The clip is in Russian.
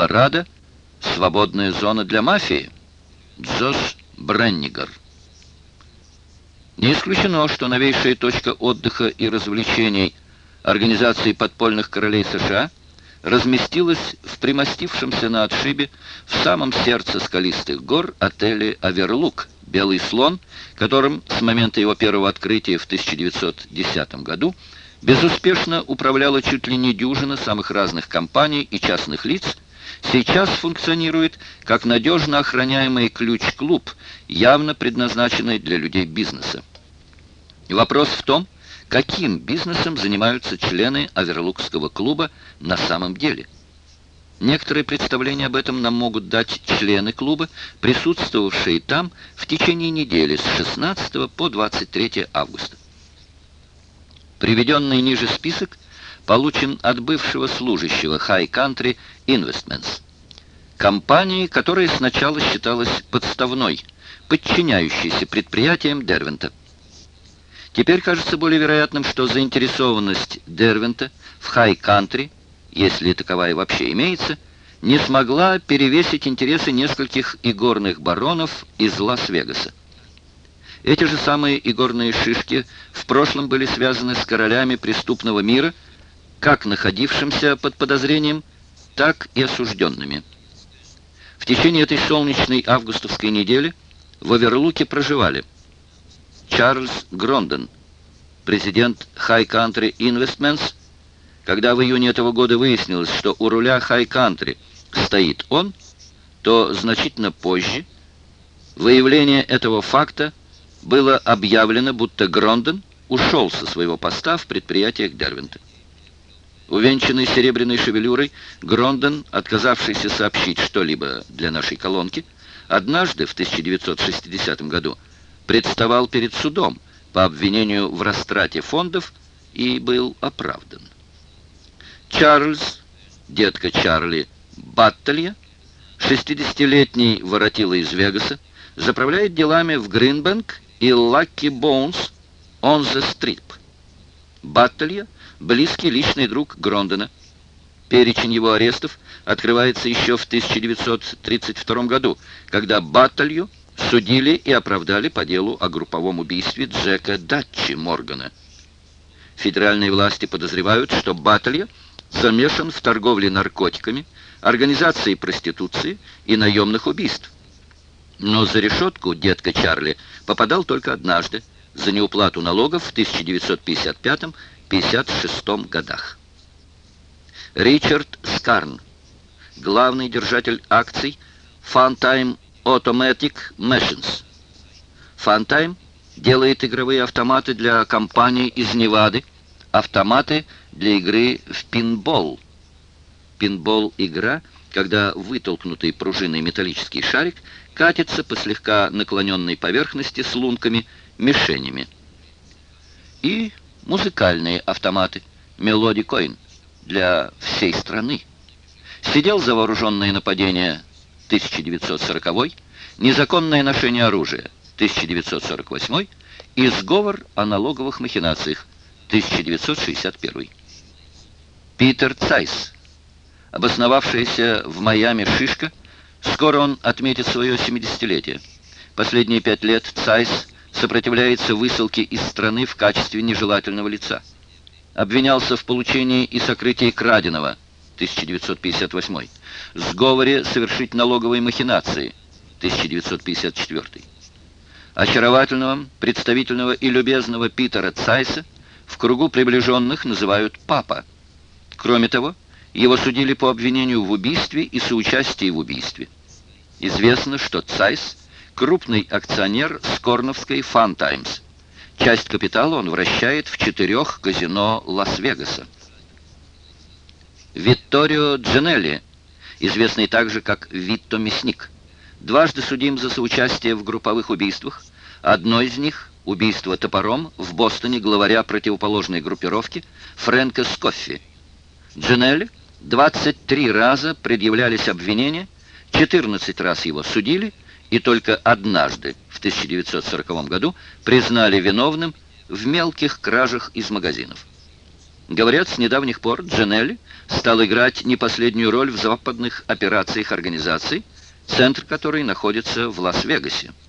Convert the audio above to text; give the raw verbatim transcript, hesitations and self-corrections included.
Колорадо — свободная зона для мафии. Джош Бреннигар. Не исключено, что новейшая точка отдыха и развлечений Организации подпольных королей США разместилась в примостившемся на отшибе в самом сердце скалистых гор отеле «Оверлук» «Белый слон», которым с момента его первого открытия в тысяча девятьсот десятом году безуспешно управляла чуть ли не дюжина самых разных компаний и частных лиц, сейчас функционирует как надежно охраняемый ключ-клуб, явно предназначенный для людей бизнеса. Вопрос в том, каким бизнесом занимаются члены Оверлукского клуба на самом деле. Некоторые представления об этом нам могут дать члены клуба, присутствовавшие там в течение недели с шестнадцатого по двадцать третье августа. Приведенный ниже список получен от бывшего служащего High Country Investments, компании, которая сначала считалась подставной, подчиняющейся предприятиям Дервента. Теперь кажется более вероятным, что заинтересованность Дервента в High Country, если таковая вообще имеется, не смогла перевесить интересы нескольких игорных баронов из Лас-Вегаса. Эти же самые игорные шишки в прошлом были связаны с королями преступного мира, как находившимся под подозрением, так и осужденными. В течение этой солнечной августовской недели в Оверлуке проживали Чарльз Грондон, президент High Country Investments. Когда в июне этого года выяснилось, что у руля High Country стоит он, то значительно позже выявление этого факта было объявлено, будто Грондон ушел со своего поста в предприятиях Дервента. Увенчанный серебряной шевелюрой, Грондон, отказавшийся сообщить что-либо для нашей колонки, однажды в тысяча девятьсот шестидесятом году представал перед судом по обвинению в растрате фондов и был оправдан. Чарльз, детка Чарли Баттелья, шестидесятилетний воротила из Вегаса, заправляет делами в Гринбэнк и Лаки Боунс on the Strip. Баттелья — близкий личный друг Грондона. Перечень его арестов открывается еще в тысяча девятьсот тридцать втором году, когда Баттелью судили и оправдали по делу о групповом убийстве Джека Датчи Моргана. Федеральные власти подозревают, что Баттелья замешан в торговле наркотиками, организации проституции и наемных убийств. Но за решетку детка Чарли попадал только однажды, за неуплату налогов в тысяча девятьсот пятьдесят пятом — пятьдесят шестом годах. Ричард Скарн, главный держатель акций Funtime Automatic Machines. Funtime делает игровые автоматы для компаний из Невады, автоматы для игры в пинбол. Пинбол — игра, когда вытолкнутый пружиной металлический шарик катится по слегка наклоненной поверхности с лунками, мишенями. И музыкальные автоматы Melody Coin для всей страны. Сидел за вооруженное нападение тысяча девятьсот сороковой, незаконное ношение оружия тысяча девятьсот сорок восьмой и сговор о налоговых махинациях тысяча девятьсот шестьдесят первый. Питер Цайс, обосновавшийся в Майами шишка, скоро он отметит свое семидесятилетие. Последние пять лет Цайс сопротивляется высылке из страны в качестве нежелательного лица. Обвинялся в получении и сокрытии краденого тысяча девятьсот пятьдесят восьмой, сговоре совершить налоговые махинации тысяча девятьсот пятьдесят четвёртый. Очаровательного, представительного и любезного Питера Цайса в кругу приближенных называют «папа». Кроме того, его судили по обвинению в убийстве и соучастии в убийстве. Известно, что Цайс – крупный акционер Скорновской Fun Times. Часть капитала он вращает в четырех казино Лас-Вегаса. Витторио Джинелли, известный также как Витто Мясник, дважды судим за соучастие в групповых убийствах. Одно из них – убийство топором в Бостоне главаря противоположной группировки Фрэнка Скоффи. Джинелли двадцать три раза предъявлялись обвинения, четырнадцать раз его судили, и только однажды, в тысяча девятьсот сороковом году, признали виновным в мелких кражах из магазинов. Говорят, с недавних пор Джанелли стал играть не последнюю роль в западных операциях организации, центр которой находится в Лас-Вегасе.